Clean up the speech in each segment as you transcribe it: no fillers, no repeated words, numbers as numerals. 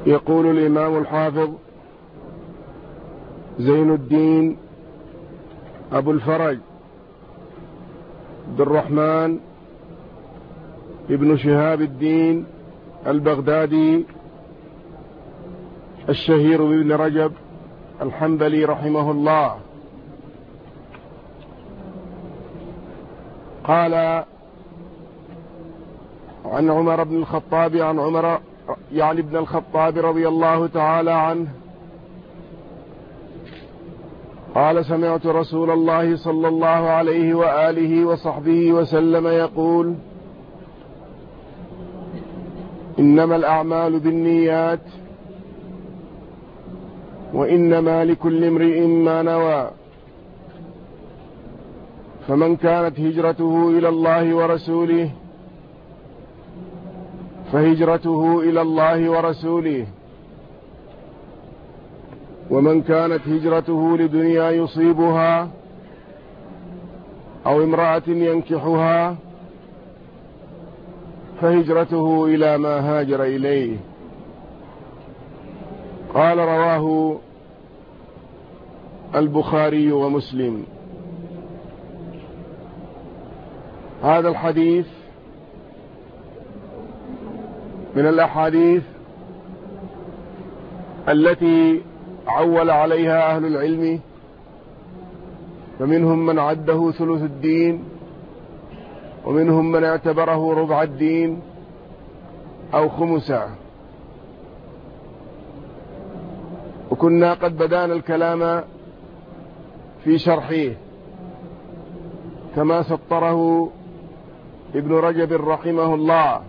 يقول الإمام الحافظ زين الدين أبو الفرج عبد الرحمن ابن شهاب الدين البغدادي الشهير بابن رجب الحنبلي رحمه الله قال عن عمر بن الخطاب عن عمر يعني ابن الخطاب رضي الله تعالى عنه قال سمعت رسول الله صلى الله عليه وآله وصحبه وسلم يقول إنما الأعمال بالنيات وإنما لكل امرئ ما نوى فمن كانت هجرته إلى الله ورسوله فهجرته إلى الله ورسوله ومن كانت هجرته لدنيا يصيبها أو امرأة ينكحها فهجرته إلى ما هاجر إليه. قال رواه البخاري ومسلم. هذا الحديث من الأحاديث التي عول عليها أهل العلم، فمنهم من عده ثلث الدين، ومنهم من اعتبره ربع الدين أو خمسه. وكنا قد بدأنا الكلام في شرحه كما سطره ابن رجب رحمه الله،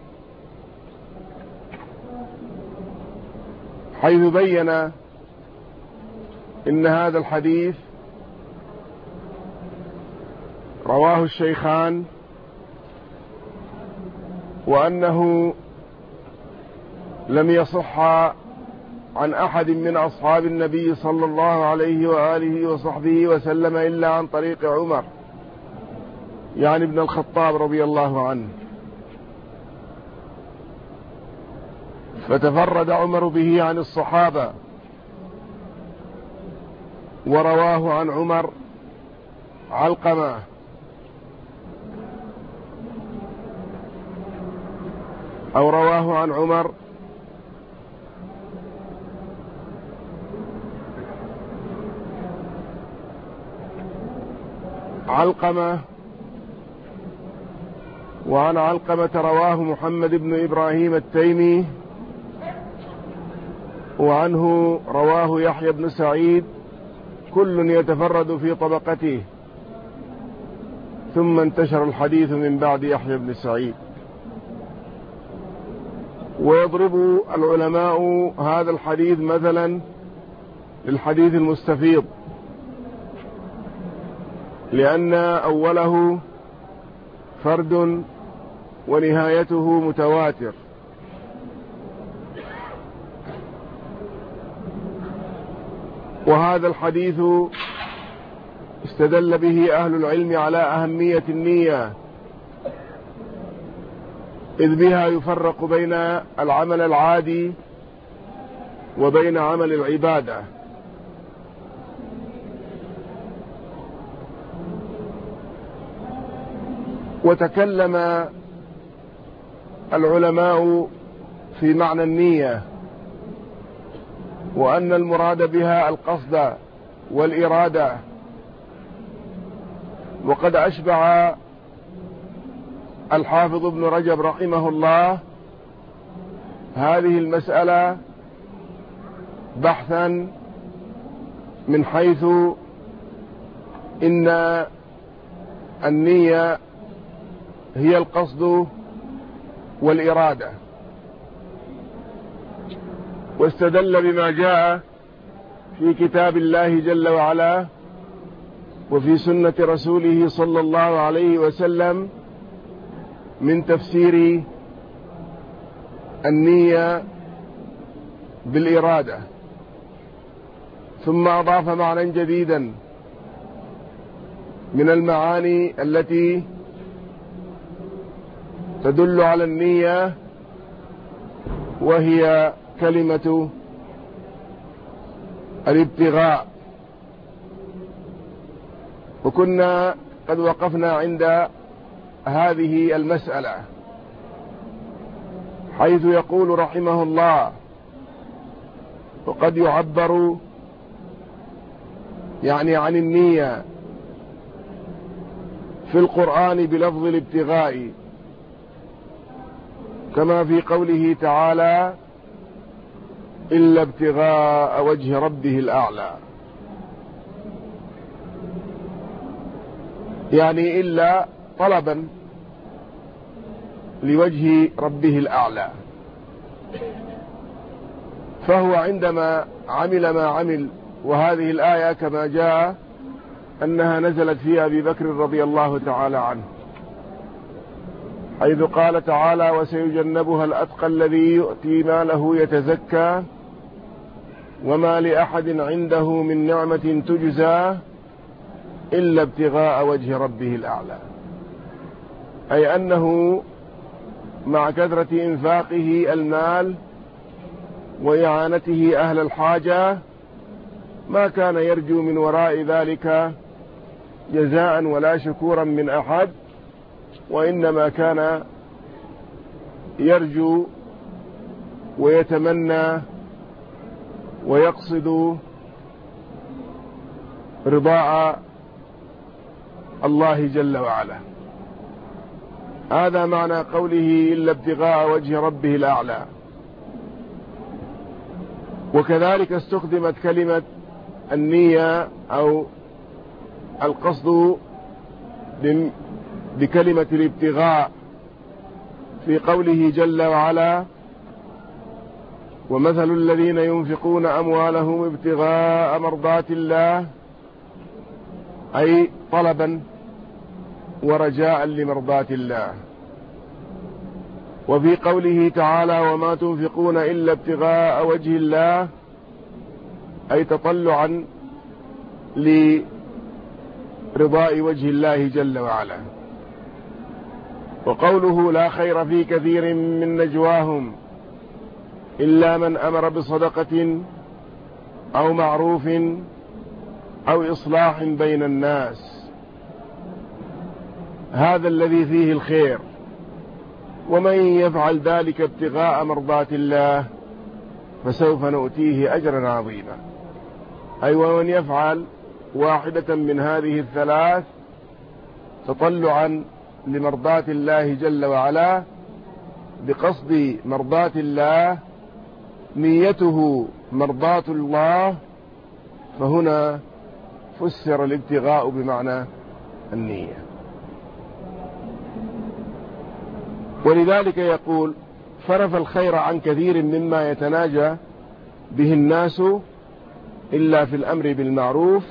حيث بين إن هذا الحديث رواه الشيخان، وأنه لم يصح عن أحد من أصحاب النبي صلى الله عليه وآله وصحبه وسلم إلا عن طريق عمر يعني ابن الخطاب رضي الله عنه، فتفرد عمر به عن الصحابة. ورواه عن عمر علقمة أو رواه عن عمر علقمة، وعن علقمة رواه محمد بن إبراهيم التيمي، وعنه رواه يحيى بن سعيد، كل يتفرد في طبقته، ثم انتشر الحديث من بعد يحيى بن سعيد. ويضرب العلماء هذا الحديث مثلا للحديث المستفيض، لأن أوله فرد ونهايته متواتر. وهذا الحديث استدل به أهل العلم على أهمية النية، إذ بها يفرق بين العمل العادي وبين عمل العبادة. وتكلم العلماء في معنى النية، وأن المراد بها القصد والإرادة. وقد أشبع الحافظ ابن رجب رحمه الله هذه المسألة بحثا من حيث إن النية هي القصد والإرادة، واستدل بما جاء في كتاب الله جل وعلا وفي سنة رسوله صلى الله عليه وسلم من تفسير النية بالإرادة، ثم أضاف معنى جديدا من المعاني التي تدل على النية، وهي كلمة الابتغاء. وكنا قد وقفنا عند هذه المسألة، حيث يقول رحمه الله: وقد يعبر يعني عن النية في القرآن بلفظ الابتغاء، كما في قوله تعالى: إلا ابتغاء وجه ربه الأعلى، يعني إلا طلبا لوجه ربه الأعلى. فهو عندما عمل ما عمل، وهذه الآية كما جاء أنها نزلت في أبي بكر رضي الله تعالى عنه، حيث قال تعالى: وسيجنبها الأتقى الذي يؤتي ماله يتزكى وما لأحد عنده من نعمة تجزى إلا ابتغاء وجه ربه الأعلى. أي أنه مع كثرة إنفاقه المال وإعانته أهل الحاجة ما كان يرجو من وراء ذلك جزاء ولا شكورا من أحد، وإنما كان يرجو ويتمنى ويقصد رضاء الله جل وعلا. هذا معنى قوله: إلا ابتغاء وجه ربه الأعلى. وكذلك استخدمت كلمة النية أو القصد بكلمة الابتغاء في قوله جل وعلا: ومثل الذين ينفقون أموالهم ابتغاء مرضات الله، أي طلبا ورجاء لمرضات الله. وفي قوله تعالى: وما تنفقون إلا ابتغاء وجه الله، أي تطلعا لرضاء وجه الله جل وعلا. وقوله: لا خير في كثير من نجواهم إلا من أمر بصدقة أو معروف أو إصلاح بين الناس. هذا الذي فيه الخير، ومن يفعل ذلك ابتغاء مرضات الله فسوف نؤتيه أجرا عظيما. أي ومن يفعل واحدة من هذه الثلاث تطلعا لمرضات الله جل وعلا بقصد مرضات الله، نيته مرضات الله، فهنا فسر الابتغاء بمعنى النية. ولذلك يقول: فرف الخير عن كثير مما يتناجى به الناس إلا في الأمر بالمعروف،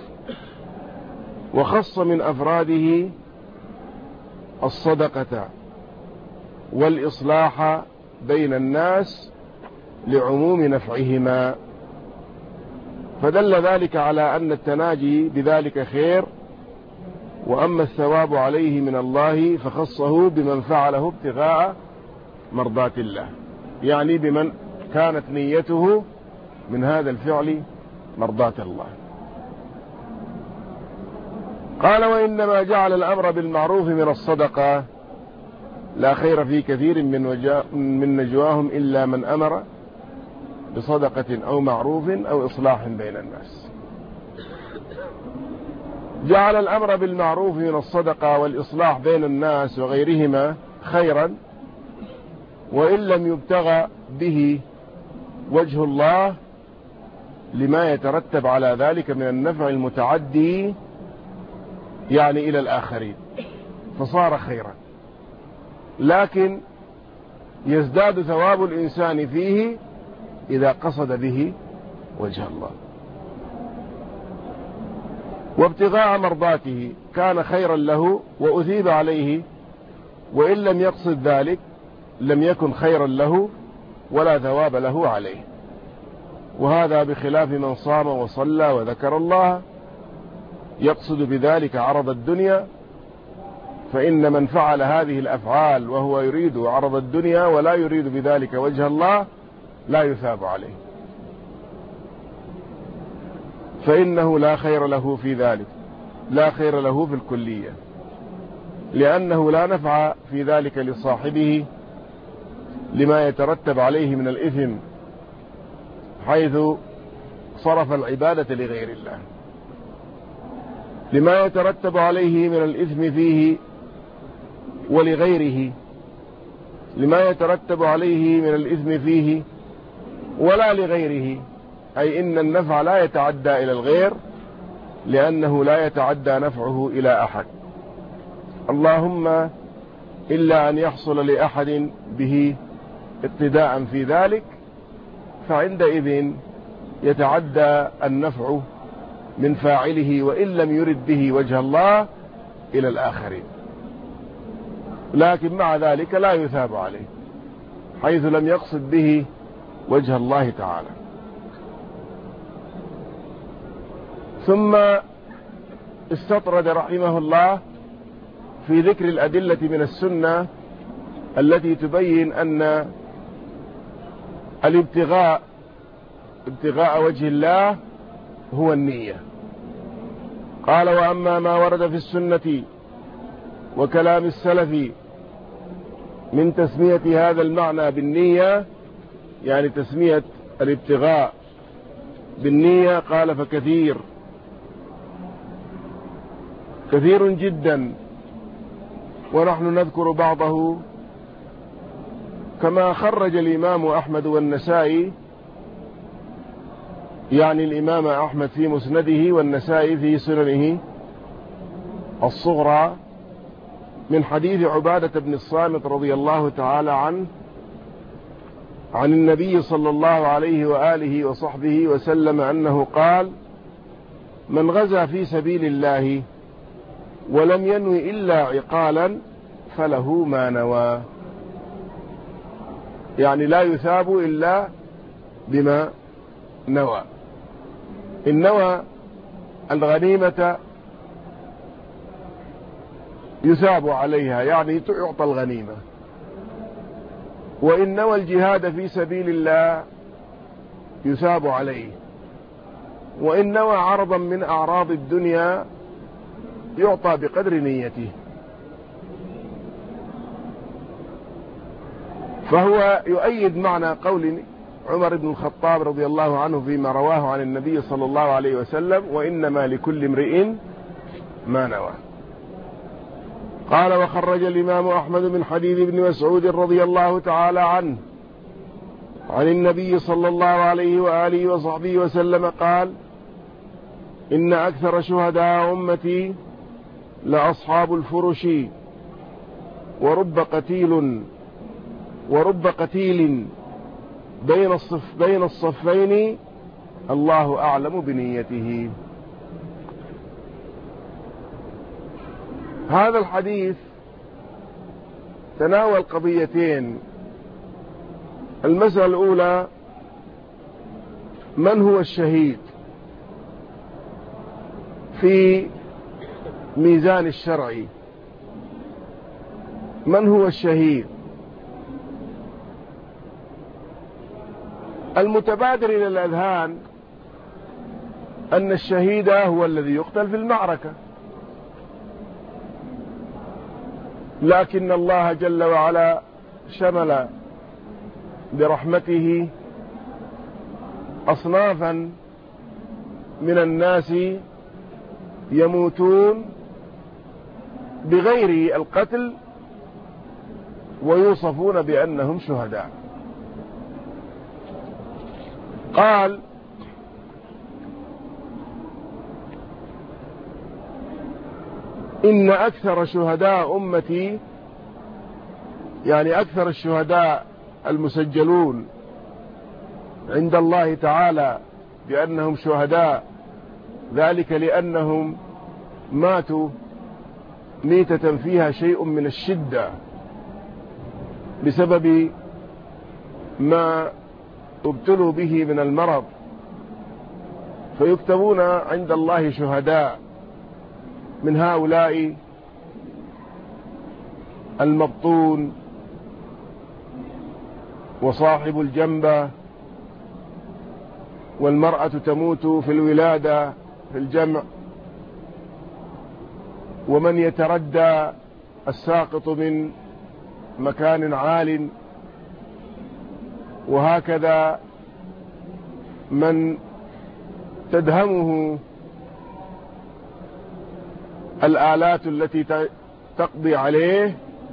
وخص من أفراده الصدقة والإصلاح بين الناس لعموم نفعهما، فدل ذلك على أن التناجي بذلك خير، وأما الثواب عليه من الله فخصه بمن فعله ابتغاء مرضات الله، يعني بمن كانت نيته من هذا الفعل مرضات الله. قال: وإنما جعل الأمر بالمعروف من الصدقة، لا خير في كثير من نجواهم إلا من أمر بصدقة أو معروف أو إصلاح بين الناس. جعل الأمر بالمعروف من الصدقة والإصلاح بين الناس وغيرهما خيرا، وإن لم يبتغى به وجه الله لما يترتب على ذلك من النفع المتعدي يعني إلى الآخرين، فصار خيرا، لكن يزداد ثواب الإنسان فيه إذا قصد به وجه الله. وابتغاء مرضاته كان خيرا له وأثيب عليه، وإن لم يقصد ذلك لم يكن خيرا له ولا ثواب له عليه. وهذا بخلاف من صام وصلى وذكر الله يقصد بذلك عرض الدنيا، فإن من فعل هذه الأفعال وهو يريد عرض الدنيا ولا يريد بذلك وجه الله لا يثاب عليه، فإنه لا خير له في ذلك، لا خير له في الكلية، لأنه لا نفع في ذلك لصاحبه لما يترتب عليه من الإثم، حيث صرف العبادة لغير الله، لما يترتب عليه من الإثم فيه ولغيره، لما يترتب عليه من الإثم فيه ولا لغيره، أي إن النفع لا يتعدى إلى الغير، لأنه لا يتعدى نفعه إلى أحد، اللهم إلا أن يحصل لأحد به اقتداء في ذلك، فعندئذ يتعدى النفع من فاعله وإن لم يرد به وجه الله إلى الآخرين، لكن مع ذلك لا يثاب عليه حيث لم يقصد به وجه الله تعالى. ثم استطرد رحمه الله في ذكر الأدلة من السنة التي تبين أن ابتغاء وجه الله هو النية. قال: وأما ما ورد في السنة وكلام السلف من تسمية هذا المعنى بالنية، يعني تسمية الابتغاء بالنية، قال: فكثير جدا، ونحن نذكر بعضه، كما خرج الإمام أحمد والنسائي، يعني الإمام أحمد في مسنده والنسائي في سننه الصغرى، من حديث عبادة بن الصامت رضي الله تعالى عنه عن النبي صلى الله عليه وآله وصحبه وسلم أنه قال: من غزا في سبيل الله ولم ينوي إلا عقالا فله ما نوى، يعني لا يثاب إلا بما نوى. إن نوى الغنيمة يثاب عليها، يعني تعطى الغنيمة، وإن نوى الجهاد في سبيل الله يثاب عليه، وإن نوى عرضا من أعراض الدنيا يعطى بقدر نيته. فهو يؤيد معنى قول عمر بن الخطاب رضي الله عنه فيما رواه عن النبي صلى الله عليه وسلم: وإنما لكل امرئ ما نوى. قال: وخرج الإمام أحمد من حديث ابن مسعود رضي الله تعالى عنه عن النبي صلى الله عليه وآله وصحبه وسلم قال: إن أكثر شهداء أمتي لأصحاب الفرش، ورب قتيل بين الصفين الله أعلم بنيته. هذا الحديث تناول قضيتين: المسألة الأولى: من هو الشهيد في ميزان الشرع؟ من هو الشهيد؟ المتبادر إلى الأذهان أن الشهيد هو الذي يقتل في المعركة، لكن الله جل وعلا شمل برحمته أصنافا من الناس يموتون بغير القتل ويوصفون بأنهم شهداء. قال: إن أكثر شهداء أمتي، يعني أكثر الشهداء المسجلون عند الله تعالى بأنهم شهداء، ذلك لأنهم ماتوا ميتة فيها شيء من الشدة بسبب ما ابتلوا به من المرض، فيكتبون عند الله شهداء. من هؤلاء المبطون وصاحب الجنبة والمرأة تموت في الولادة في الجمع، ومن يتردى الساقط من مكان عال، وهكذا من تدهمه الآلات التي تقضي عليه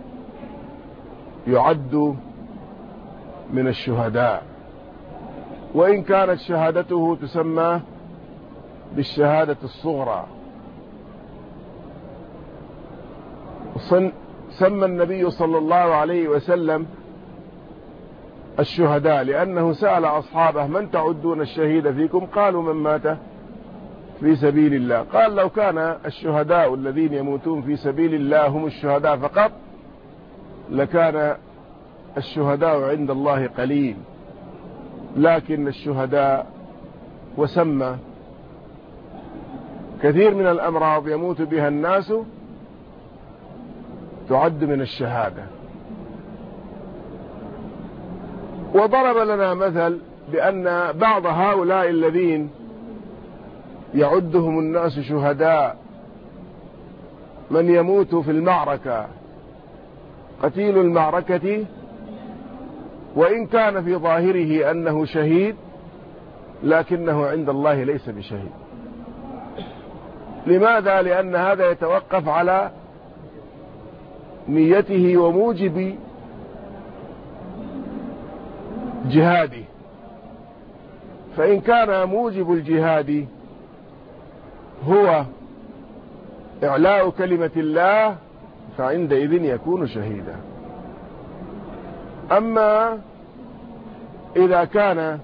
يعد من الشهداء، وإن كانت شهادته تسمى بالشهادة الصغرى. سمى النبي صلى الله عليه وسلم الشهداء لأنه سأل أصحابه: من تعدون الشهيد فيكم؟ قالوا: من مات في سبيل الله. قال: لو كان الشهداء الذين يموتون في سبيل الله هم الشهداء فقط لكان الشهداء عند الله قليل، لكن الشهداء وسمى كثير من الأمراض يموت بها الناس تعد من الشهادة. وضرب لنا مثل بأن بعض هؤلاء الذين يعدهم الناس شهداء من يموت في المعركة، قتيل المعركة وإن كان في ظاهره أنه شهيد لكنه عند الله ليس بشهيد. لماذا؟ لأن هذا يتوقف على نيته وموجب جهاده، فإن كان موجب الجهاد هو إعلاء كلمة الله فعندئذ يكون شهيدا. أما إذا كان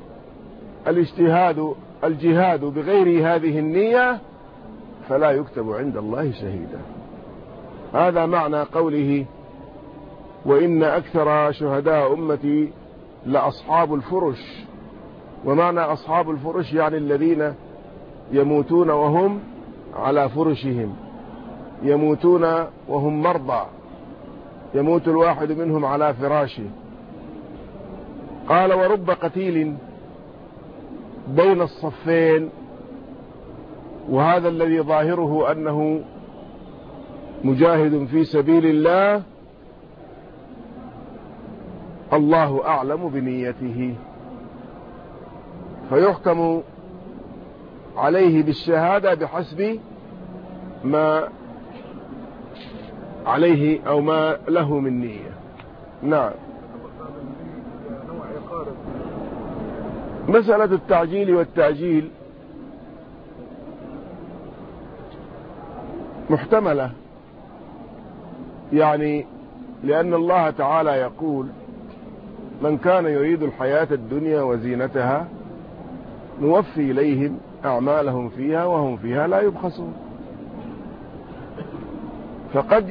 الجهاد بغير هذه النية فلا يكتب عند الله شهيدا. هذا معنى قوله: وإن أكثر شهداء أمتي لأصحاب الفرش. ومعنى أصحاب الفرش يعني الذين يموتون وهم على فرشهم، يموتون وهم مرضى، يموت الواحد منهم على فراشه. قال: ورب قتيل بين الصفين، وهذا الذي ظاهره أنه مجاهد في سبيل الله الله أعلم بنيته، فيحكم عليه بالشهادة بحسب ما عليه أو ما له من نية. نعم. مسألة التعجيل والتأجيل محتملة، يعني لأن الله تعالى يقول: من كان يريد الحياة الدنيا وزينتها نوفي إليهم أعمالهم فيها وهم فيها لا يبخسون. فقد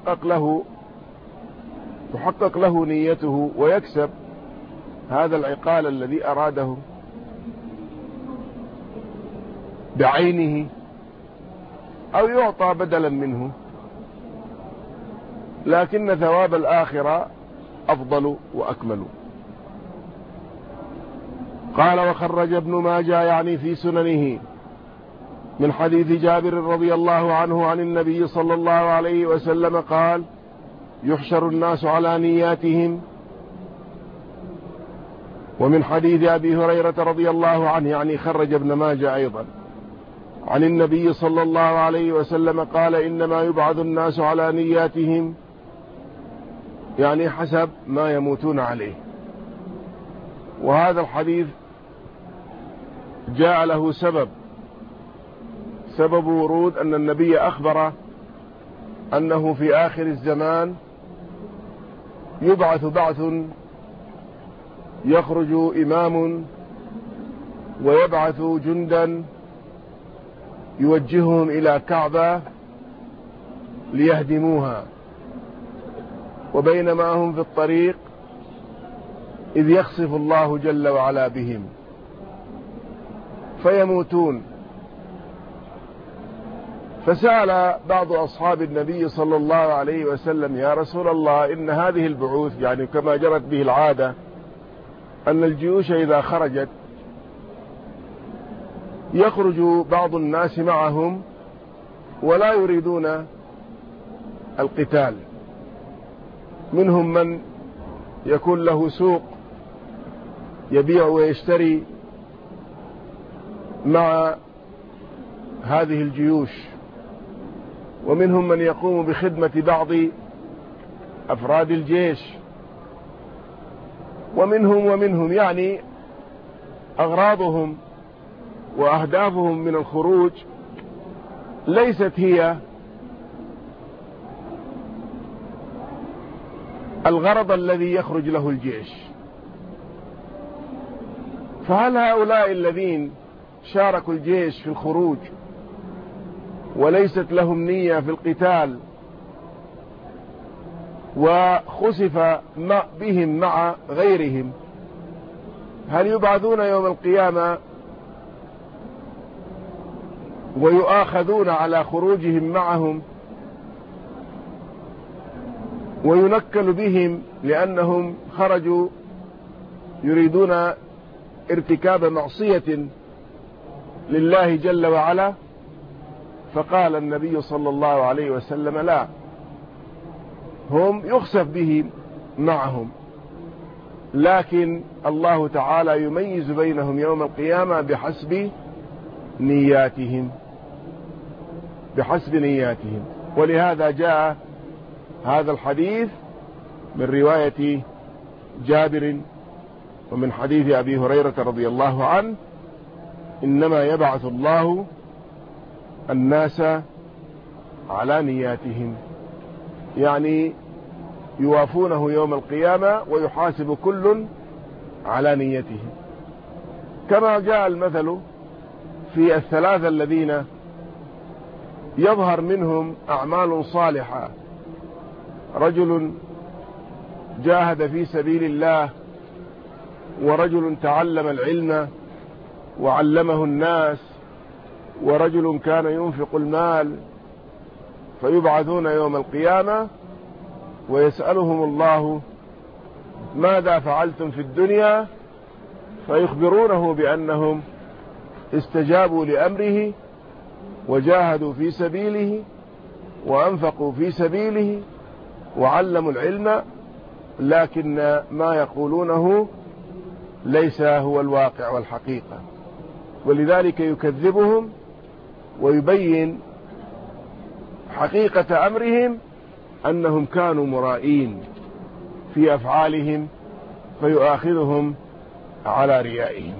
تحقق له نيته ويكسب هذا العقال الذي أراده بعينه، أو يعطى بدلا منه، لكن ثواب الآخرة أفضل وأكمل. قال: وخرج ابن ماجه يعني في سننه من حديث جابر رضي الله عنه عن النبي صلى الله عليه وسلم قال: يحشر الناس على نياتهم. ومن حديث أبي هريرة رضي الله عنه يعني خرج ابن ماجه أيضا عن النبي صلى الله عليه وسلم قال: إنما يبعث الناس على نياتهم، يعني حسب ما يموتون عليه. وهذا الحديث جاء له سبب ورود أن النبي أخبر أنه في آخر الزمان يبعث بعث، يخرج إمام ويبعث جندا يوجههم إلى كعبة ليهدموها، وبينما هم في الطريق إذ يخسف الله جل وعلا بهم فيموتون. فسأل بعض أصحاب النبي صلى الله عليه وسلم: يا رسول الله، إن هذه البعوث يعني كما جرت به العادة أن الجيوش إذا خرجت يخرج بعض الناس معهم ولا يريدون القتال. منهم من يكون له سوق يبيع ويشتري مع هذه الجيوش، ومنهم من يقوم بخدمة بعض أفراد الجيش، ومنهم يعني أغراضهم وأهدافهم من الخروج ليست هي الغرض الذي يخرج له الجيش. فهل هؤلاء الذين شاركوا الجيش في الخروج وليست لهم نية في القتال وخسف بهم مع غيرهم، هل يبعثون يوم القيامة ويؤاخذون على خروجهم معهم وينكل بهم لأنهم خرجوا يريدون ارتكاب معصية لله جل وعلا؟ فقال النبي صلى الله عليه وسلم: لا، هم يخسف بهم معهم، لكن الله تعالى يميز بينهم يوم القيامة بحسب نياتهم. ولهذا جاء هذا الحديث من رواية جابر ومن حديث أبي هريرة رضي الله عنه: إنما يبعث الله الناس على نياتهم، يعني يوافونه يوم القيامة ويحاسب كل على نيته. كما جاء المثل في الثلاثة الذين يظهر منهم أعمال صالحة: رجل جاهد في سبيل الله، ورجل تعلم العلم وعلمه الناس، ورجل كان ينفق المال. فيبعثون يوم القيامة ويسألهم الله: ماذا فعلتم في الدنيا؟ فيخبرونه بأنهم استجابوا لأمره وجاهدوا في سبيله وأنفقوا في سبيله وعلموا العلم، لكن ما يقولونه ليس هو الواقع والحقيقة. ولذلك يكذبهم ويبين حقيقة أمرهم أنهم كانوا مرائين في أفعالهم، فيؤاخذهم على ريائهم.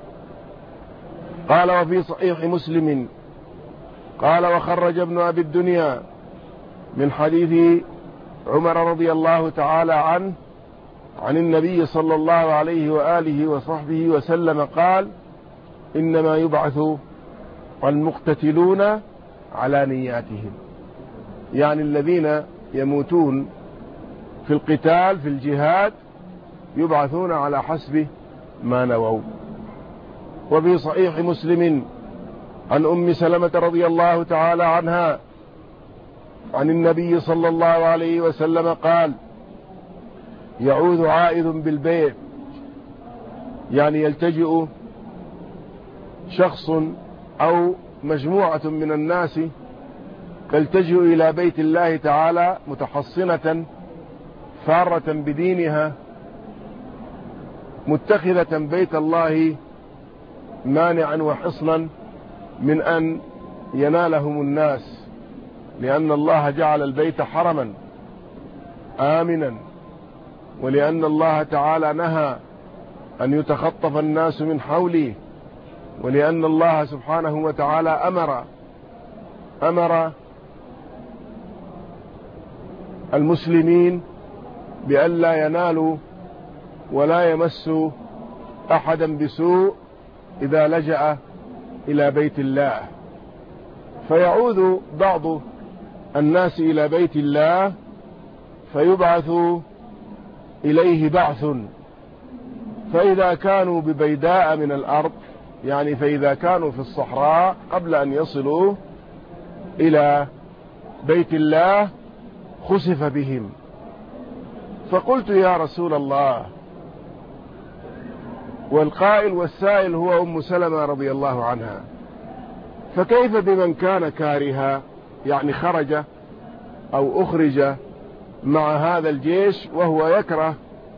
قال: وفي صحيح مسلم قال: وخرج ابن أبي الدنيا من حديث عمر رضي الله تعالى عنه عن النبي صلى الله عليه وآله وصحبه وسلم قال: إنما يبعث المقتتلون على نياتهم، يعني الذين يموتون في القتال في الجهاد يبعثون على حسب ما نووا. وفي صحيح مسلم عن أم سلمة رضي الله تعالى عنها عن النبي صلى الله عليه وسلم قال: يعود عائد بالبيت، يعني يلتجئ شخص أو مجموعة من الناس تلتجئ إلى بيت الله تعالى متحصنة فارة بدينها، متخذة بيت الله مانعا وحصنا من أن ينالهم الناس، لأن الله جعل البيت حرما آمنا، ولأن الله تعالى نهى أن يتخطف الناس من حوله، ولأن الله سبحانه وتعالى أمر المسلمين بألا ينالوا ولا يمسوا أحدا بسوء إذا لجأ إلى بيت الله. فيعود بعض الناس إلى بيت الله فيبعث إليه بعث، فإذا كانوا ببيداء من الأرض، يعني فإذا كانوا في الصحراء قبل أن يصلوا إلى بيت الله خسف بهم. فقلت: يا رسول الله، والقائل والسائل هو أم سلمة رضي الله عنها، فكيف بمن كان كارها، يعني خرج أو أخرج مع هذا الجيش وهو يكره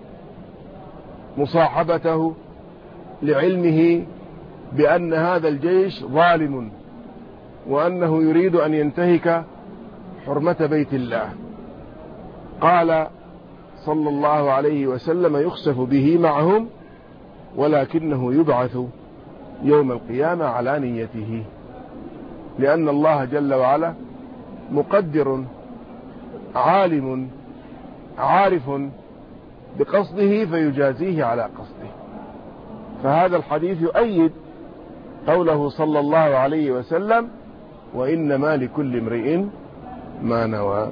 مصاحبته لعلمه بأن هذا الجيش ظالم وأنه يريد أن ينتهك حرمة بيت الله. قال صلى الله عليه وسلم: يخسف به معهم ولكنه يبعث يوم القيامة على نيته، لأن الله جل وعلا مقدر عالم عارف بقصده فيجازيه على قصده. فهذا الحديث يؤيد قوله صلى الله عليه وسلم: وإنما لكل امرئ ما نوى.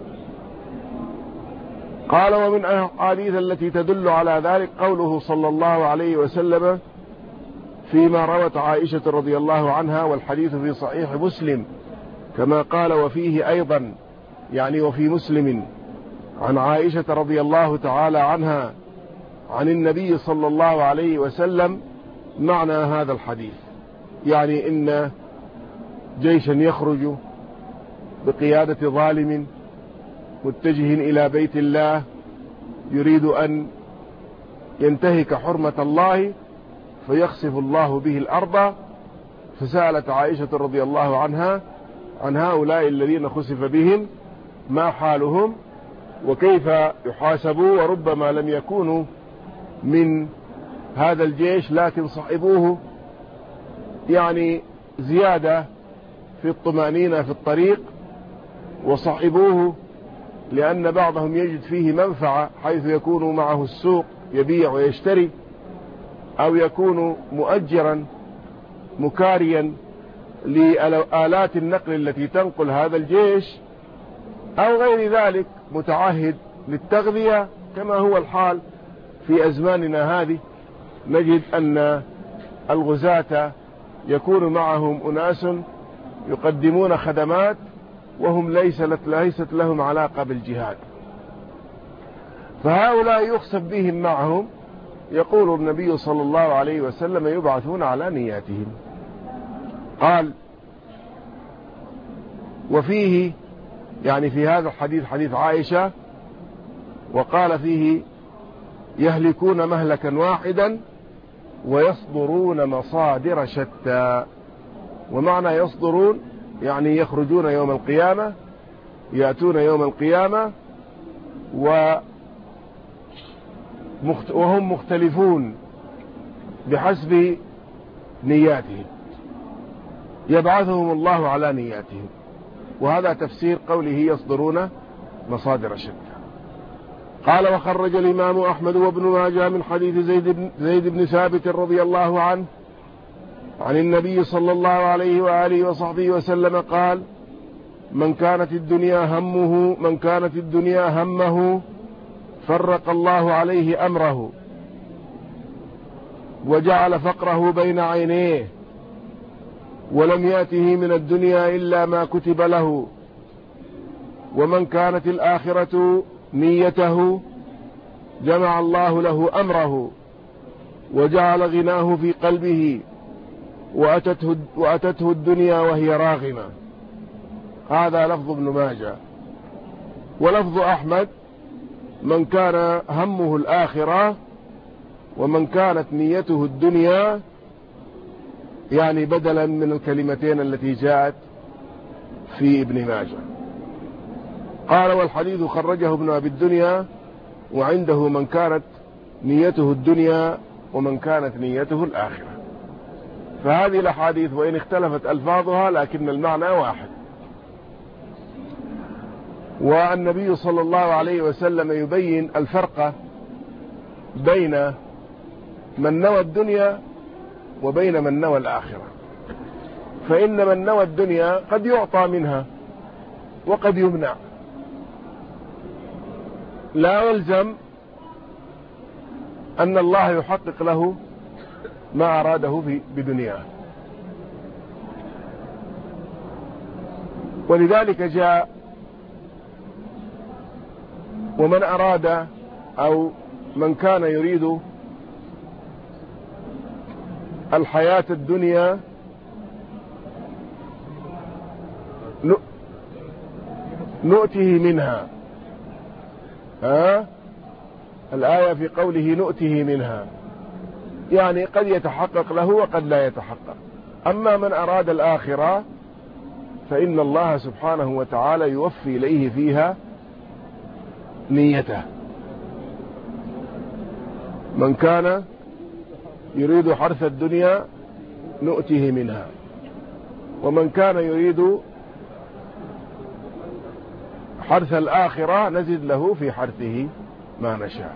قال: ومن الأحاديث التي تدل على ذلك قوله صلى الله عليه وسلم فيما روت عائشة رضي الله عنها، والحديث في صحيح مسلم كما قال: وفيه أيضا، يعني وفي مسلم، عن عائشة رضي الله تعالى عنها عن النبي صلى الله عليه وسلم معنى هذا الحديث، يعني إن جيشا يخرج بقيادة ظالم متجه إلى بيت الله يريد أن ينتهك حرمة الله فيخسف الله به الأرض. فسألت عائشة رضي الله عنها عن هؤلاء الذين خسف بهم ما حالهم وكيف يحاسبوا، وربما لم يكونوا من هذا الجيش لكن صحبوه يعني زيادة في الطمأنينة في الطريق، وصحبوه لأن بعضهم يجد فيه منفعة، حيث يكون معه السوق يبيع ويشتري، أو يكون مؤجرا مكاريا لآلات النقل التي تنقل هذا الجيش، أو غير ذلك متعهد للتغذية، كما هو الحال في أزماننا هذه. نجد أن الغزاة يكون معهم أناس يقدمون خدمات وهم ليست لهم علاقة بالجهاد، فهؤلاء يخسف بهم معهم. يقول النبي صلى الله عليه وسلم: يبعثون على نياتهم. قال: وفيه، يعني في هذا الحديث حديث عائشة، وقال فيه: يهلكون مهلكا واحدا ويصدرون مصادر شتى. ومعنى يصدرون يعني يخرجون يوم القيامة، يأتون يوم القيامة وهم مختلفون بحسب نياتهم، يبعثهم الله على نياتهم. وهذا تفسير قوله يصدرون مصادر شتى. قال: وخرج الإمام أحمد وابن ماجه من حديث زيد بن ثابت رضي الله عنه عن النبي صلى الله عليه وآله وصحبه وسلم قال: من كانت الدنيا همه فرق الله عليه أمره وجعل فقره بين عينيه، ولم يأته من الدنيا إلا ما كتب له. ومن كانت الآخرة نيته جمع الله له أمره وجعل غناه في قلبه، وأتته الدنيا وهي راغمة. هذا لفظ ابن ماجه. ولفظ أحمد: من كان همه الآخرة ومن كانت نيته الدنيا، يعني بدلا من الكلمتين التي جاءت في ابن ماجه. قال: والحديث خرجه ابن أبي الدنيا، وعنده من كانت نيته الدنيا ومن كانت نيته الآخرة. فهذه الأحاديث وإن اختلفت ألفاظها لكن المعنى واحد. والنبي صلى الله عليه وسلم يبين الفرق بين من نوى الدنيا وبين من نوى الآخرة. فإن من نوى الدنيا قد يعطى منها وقد يمنع، لا يلزم أن الله يحقق له ما أراده بدنياه. ولذلك جاء: ومن أراد أو من كان يريد الحياة الدنيا نؤته منها. الآية في قوله نؤته منها، يعني قد يتحقق له وقد لا يتحقق. أما من أراد الآخرة فإن الله سبحانه وتعالى يوفي إليه فيها نيته. من كان يريد حرث الدنيا نؤته منها، ومن كان يريد حرث الآخرة نزد له في حرثه ما نشاء.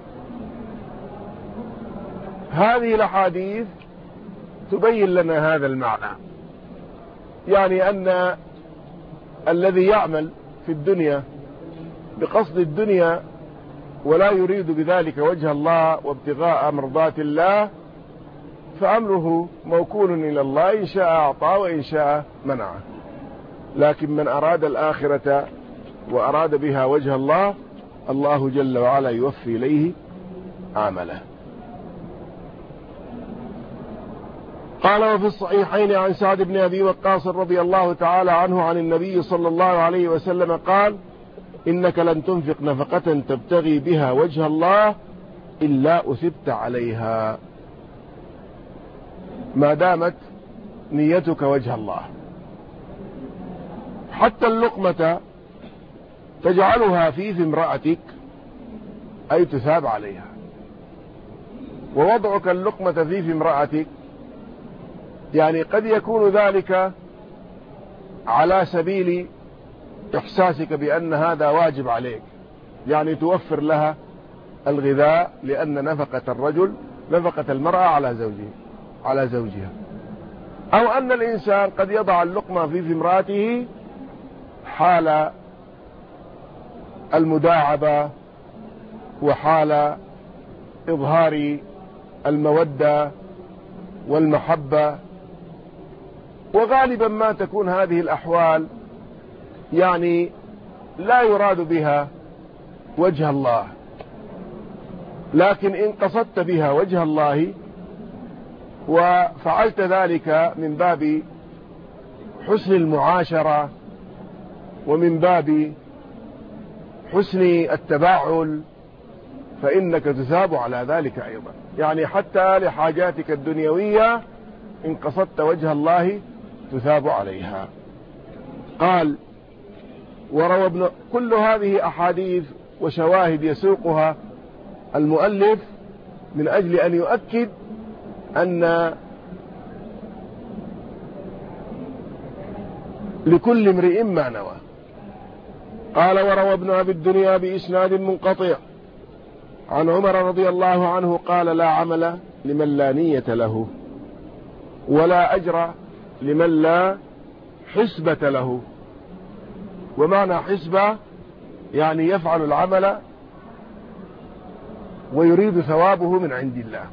هذه الأحاديث تبين لنا هذا المعنى، يعني أن الذي يعمل في الدنيا بقصد الدنيا ولا يريد بذلك وجه الله وابتغاء مرضات الله فأمره موكول إلى الله، إن شاء أعطى وإن شاء منعه. لكن من أراد الآخرة وأراد بها وجه الله، الله جل وعلا يوفي إليه عمله. قال: وفي الصحيحين عن سعد بن أبي وقاص رضي الله تعالى عنه عن النبي صلى الله عليه وسلم قال: إنك لن تنفق نفقة تبتغي بها وجه الله إلا أثبت عليها، ما دامت نيتك وجه الله. حتى اللقمة تجعلها في امرأتك أي تثاب عليها، ووضعك اللقمة في امرأتك يعني قد يكون ذلك على سبيل إحساسك بأن هذا واجب عليك، يعني توفر لها الغذاء، لأن نفقة الرجل نفقة المرأة على زوجها. أو أن الإنسان قد يضع اللقمة في امرأته حال المداعبة وحال إظهار المودة والمحبة، وغالبا ما تكون هذه الأحوال يعني لا يراد بها وجه الله، لكن إن قصدت بها وجه الله وفعلت ذلك من باب حسن المعاشرة ومن باب حسن التباعل فإنك تثاب على ذلك أيضا، يعني حتى لحاجاتك الدنيوية إن قصدت وجه الله تثاب عليها. قال: وروى ابن كل هذه أحاديث وشواهد يسوقها المؤلف من أجل أن يؤكد أن لكل امرئ ما نوى. قال: وروى ابن أبي الدنيا بإسناد منقطع عن عمر رضي الله عنه قال: لا عمل لمن لا نية له، ولا أجر لمن لا حسبة له. ومعنى حسبة يعني يفعل العمل ويريد ثوابه من عند الله،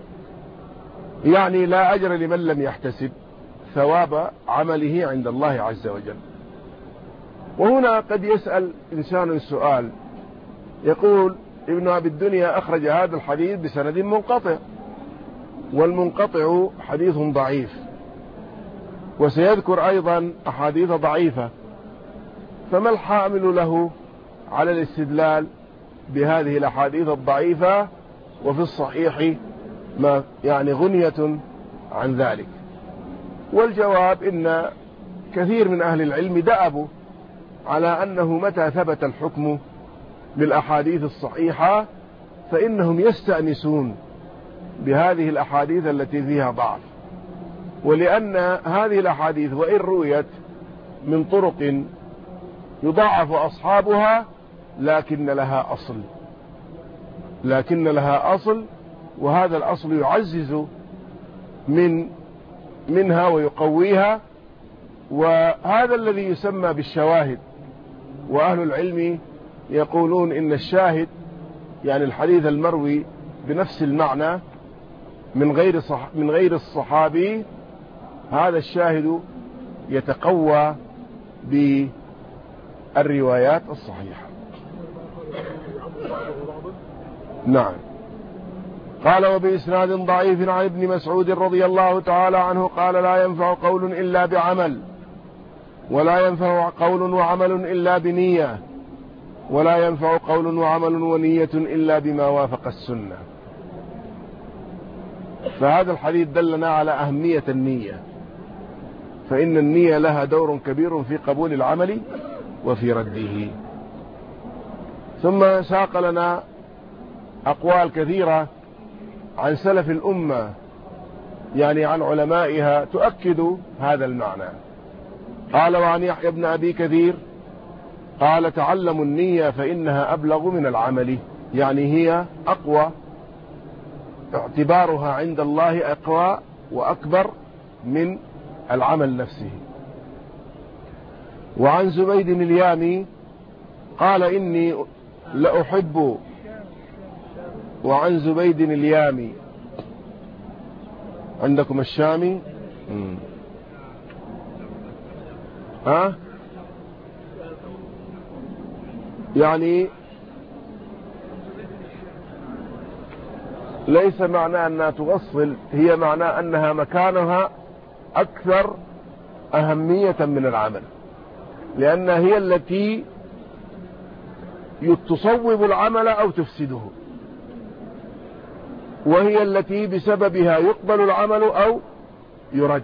يعني لا أجر لمن لم يحتسب ثواب عمله عند الله عز وجل. وهنا قد يسأل إنسان السؤال، يقول: ابن أبي الدنيا أخرج هذا الحديث بسند منقطع، والمنقطع حديث ضعيف، وسيذكر أيضا أحاديث ضعيفة، فما الحامل له على الاستدلال بهذه الأحاديث الضعيفة وفي الصحيح ما يعني غنية عن ذلك؟ والجواب إن كثير من أهل العلم دأبوا على أنه متى ثبت الحكم بالأحاديث الصحيحة فإنهم يستأنسون بهذه الأحاديث التي فيها ضعف، ولأن هذه الأحاديث وإن رويت من طرق يضاعف أصحابها لكن لها أصل، وهذا الأصل يعزز منها ويقويها، وهذا الذي يسمى بالشواهد. وأهل العلم يقولون إن الشاهد يعني الحديث المروي بنفس المعنى من غير الصحابي، هذا الشاهد يتقوى بالروايات الصحيحة. نعم. قال: وبإسناد ضعيف عن ابن مسعود رضي الله تعالى عنه قال: لا ينفع قول إلا بعمل، ولا ينفع قول وعمل إلا بنية، ولا ينفع قول وعمل ونية إلا بما وافق السنة. فهذا الحديث دلنا على أهمية النية، فإن النية لها دور كبير في قبول العمل وفي رده. ثم ساق لنا أقوال كثيرة عن سلف الأمة، يعني عن علمائها، تؤكد هذا المعنى. قال: وعن يحيى بن أبي كثير قال: تعلموا النية فإنها أبلغ من العمل، يعني هي أقوى، اعتبارها عند الله أقوى وأكبر من العمل نفسه. وعن زبيد اليامي قال: إني لأحب. وعن زبيد اليامي، عندكم الشامي؟ يعني ليس معنى أنها توصل، هي معنى أنها مكانها أكثر أهمية من العمل، لأنها هي التي تصوب العمل أو تفسده، وهي التي بسببها يقبل العمل أو يرد،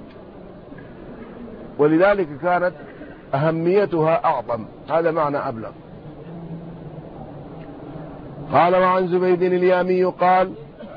ولذلك كانت أهميتها أعظم. هذا معنى أبلغ. قال: وعن زبيد اليامي قال: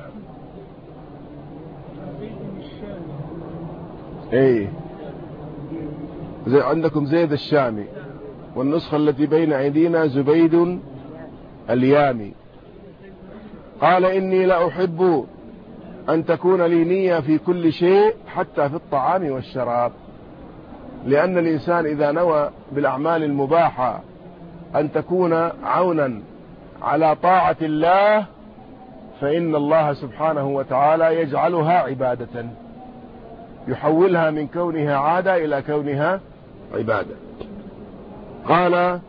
عندكم زيد الشامي، والنسخة التي بين أيدينا زبيد اليامي. قال: إني لأحب أن تكون لي نية في كل شيء حتى في الطعام والشراب، لأن الإنسان إذا نوى بالأعمال المباحة أن تكون عونا على طاعة الله، فإن الله سبحانه وتعالى يجعلها عبادة، يحولها من كونها عادة إلى كونها عبادة. قال: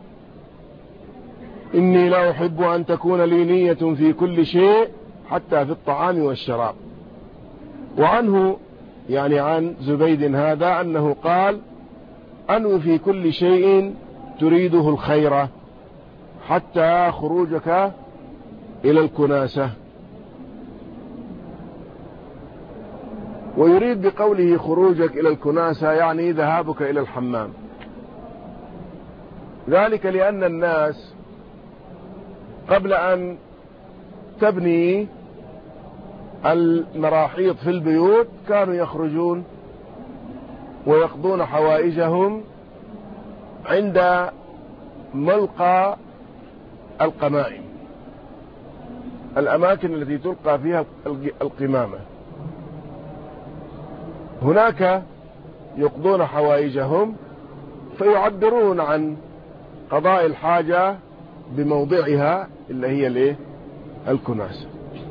إني لا أحب أن تكون لي نية في كل شيء حتى في الطعام والشراب. وعنه، يعني عن زبيد هذا، أنه قال: أنوي في كل شيء تريده الخير حتى خروجك إلى الكناسة. ويريد بقوله خروجك إلى الكناسة يعني ذهابك إلى الحمام، ذلك لأن الناس قبل أن تبني المراحيض في البيوت كانوا يخرجون ويقضون حوائجهم عند ملقى القمائم، الأماكن التي تلقى فيها القمامة، هناك يقضون حوائجهم، فيعبرون عن قضاء الحاجة بموضعها اللي هي الكناسة.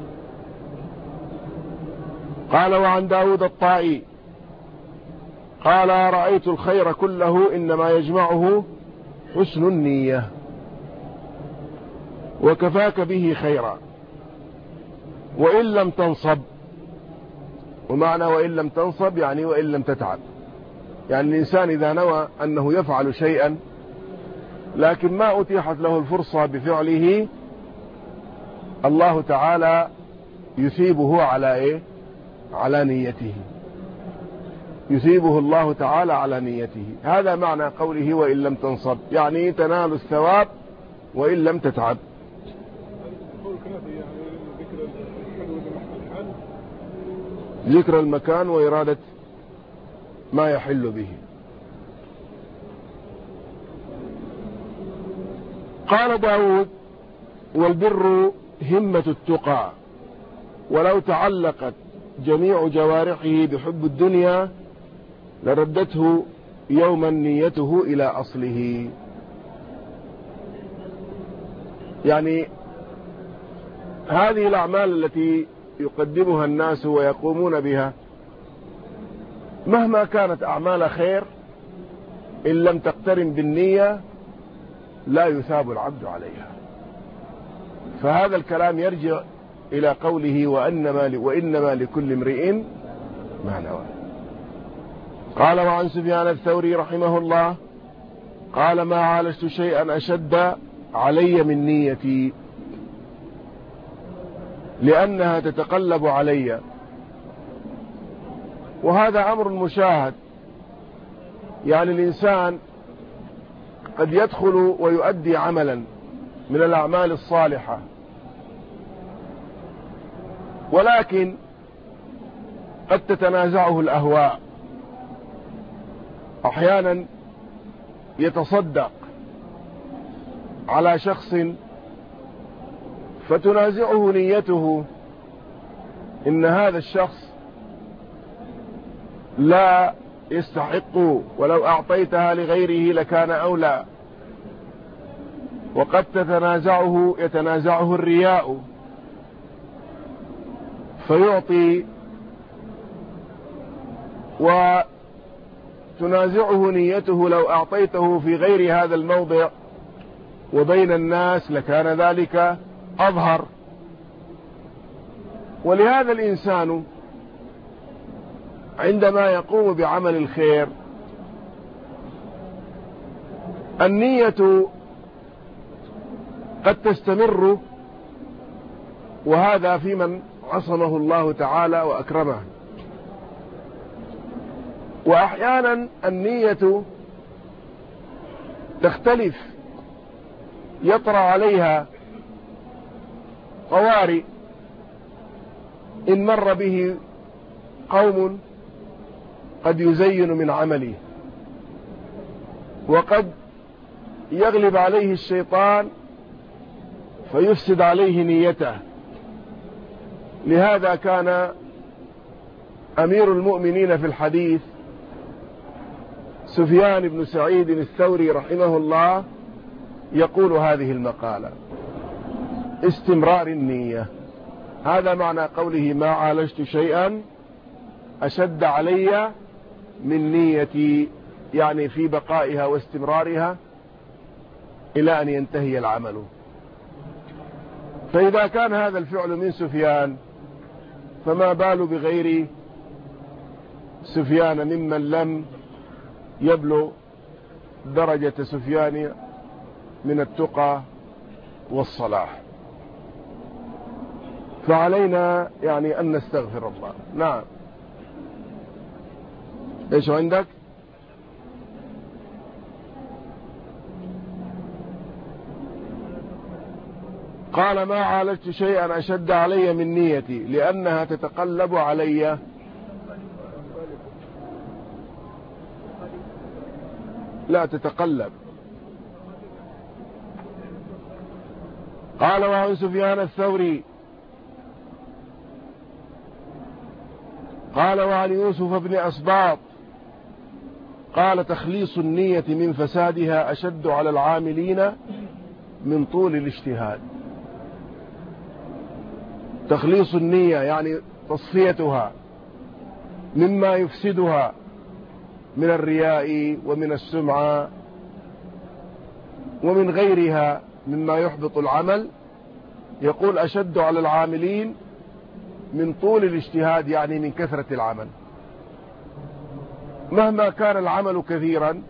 قال: وعن داود الطائي قال: رأيت الخير كله إنما يجمعه حسن النية، وكفاك به خيرا وإن لم تنصب. ومعنى وإن لم تنصب يعني وإن لم تتعب، يعني الإنسان إذا نوى أنه يفعل شيئا لكن ما أتيحت له الفرصة بفعله، الله تعالى يثيبه على على نيته، يثيبه الله تعالى على نيته. هذا معنى قوله وإن لم تنصب، يعني تنال الثواب وإن لم تتعب. ذكر المكان وإرادة ما يحل به. قال داود: والبر همة التقى، ولو تعلقت جميع جوارحه بحب الدنيا لردته يوما نيته إلى أصله. يعني هذه الأعمال التي يقدمها الناس ويقومون بها مهما كانت أعمال خير إن لم تقترن بالنية لا يثاب العبد عليها. فهذا الكلام يرجع إلى قوله وإنما لكل امرئ ما نوى. قال: وعن سفيان الثوري رحمه الله قال ما عالجت شيئا أشد علي من نيتي، لأنها تتقلب علي. وهذا أمر مشاهد، يعني الإنسان قد يدخل ويؤدي عملا من الأعمال الصالحة، ولكن قد تتنازعه الأهواء. أحيانا يتصدق على شخص فتنازعه نيته إن هذا الشخص لا يستحق، ولو أعطيتها لغيره لكان أولى. وقد يتنازعه الرياء فيعطي، وتنازعه نيته لو أعطيته في غير هذا الموضع وبين الناس لكان ذلك أظهر. ولهذا الإنسان عندما يقوم بعمل الخير النية قد تستمر، وهذا في من عصمه الله تعالى وأكرمه. وأحيانا النية تختلف، يطرأ عليها طوارئ، إن مر به قوم قد يزين من عمله، وقد يغلب عليه الشيطان فيفسد عليه نيته. لهذا كان أمير المؤمنين في الحديث سفيان بن سعيد الثوري رحمه الله يقول هذه المقالة: استمرار النية. هذا معنى قوله ما عالجت شيئا أشد علي من نيتي، يعني في بقائها واستمرارها إلى أن ينتهي العمل. فإذا كان هذا الفعل من سفيان فما بال بغير سفيان ممن لم يبلغ درجة سفيان من التقى والصلاح. فعلينا يعني أن نستغفر الله. نعم، ايش عندك؟ قال ما عالجت شيئا أشد علي من نيتي لأنها تتقلب علي. لا تتقلب. قال وعن سفيان الثوري قال وعن يوسف بن أسباط قال تخليص النية من فسادها أشد على العاملين من طول الاجتهاد. تخليص النية يعني تصفيتها مما يفسدها من الرياء ومن السمعة ومن غيرها مما يحبط العمل. يقول أشد على العاملين من طول الاجتهاد، يعني من كثرة العمل. مهما كان العمل كثيرا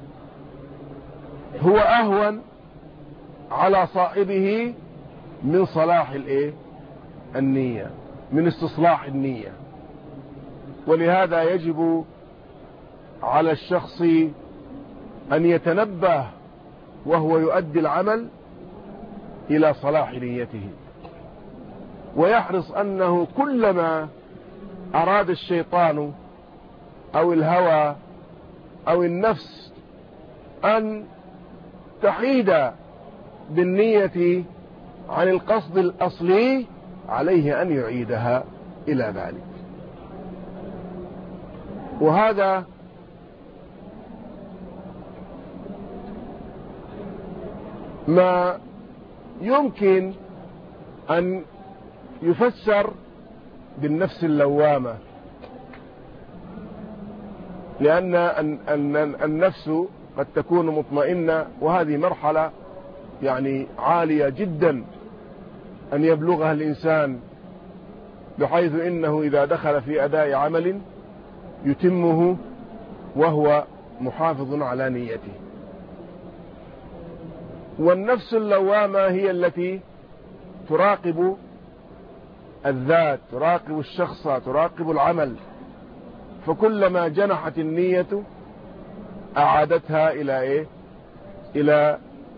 هو أهون على صاحبه من صلاح النية، من استصلاح النية. ولهذا يجب على الشخص أن يتنبه وهو يؤدي العمل إلى صلاح نيته، ويحرص أنه كلما أراد الشيطان أو الهوى أو النفس أن تحيد بالنية عن القصد الأصلي عليه أن يعيدها إلى ذلك. وهذا ما يمكن أن يفسر بالنفس اللوامة، لأن النفس قد تكون مطمئنة، وهذه مرحلة يعني عالية جدا أن يبلغها الإنسان، بحيث إنه إذا دخل في أداء عمل يتمه وهو محافظ على نيته. والنفس اللوامة هي التي تراقب الذات، تراقب الشخص، تراقب العمل، فكلما جنحت النية أعادتها إلى إيه؟ إلى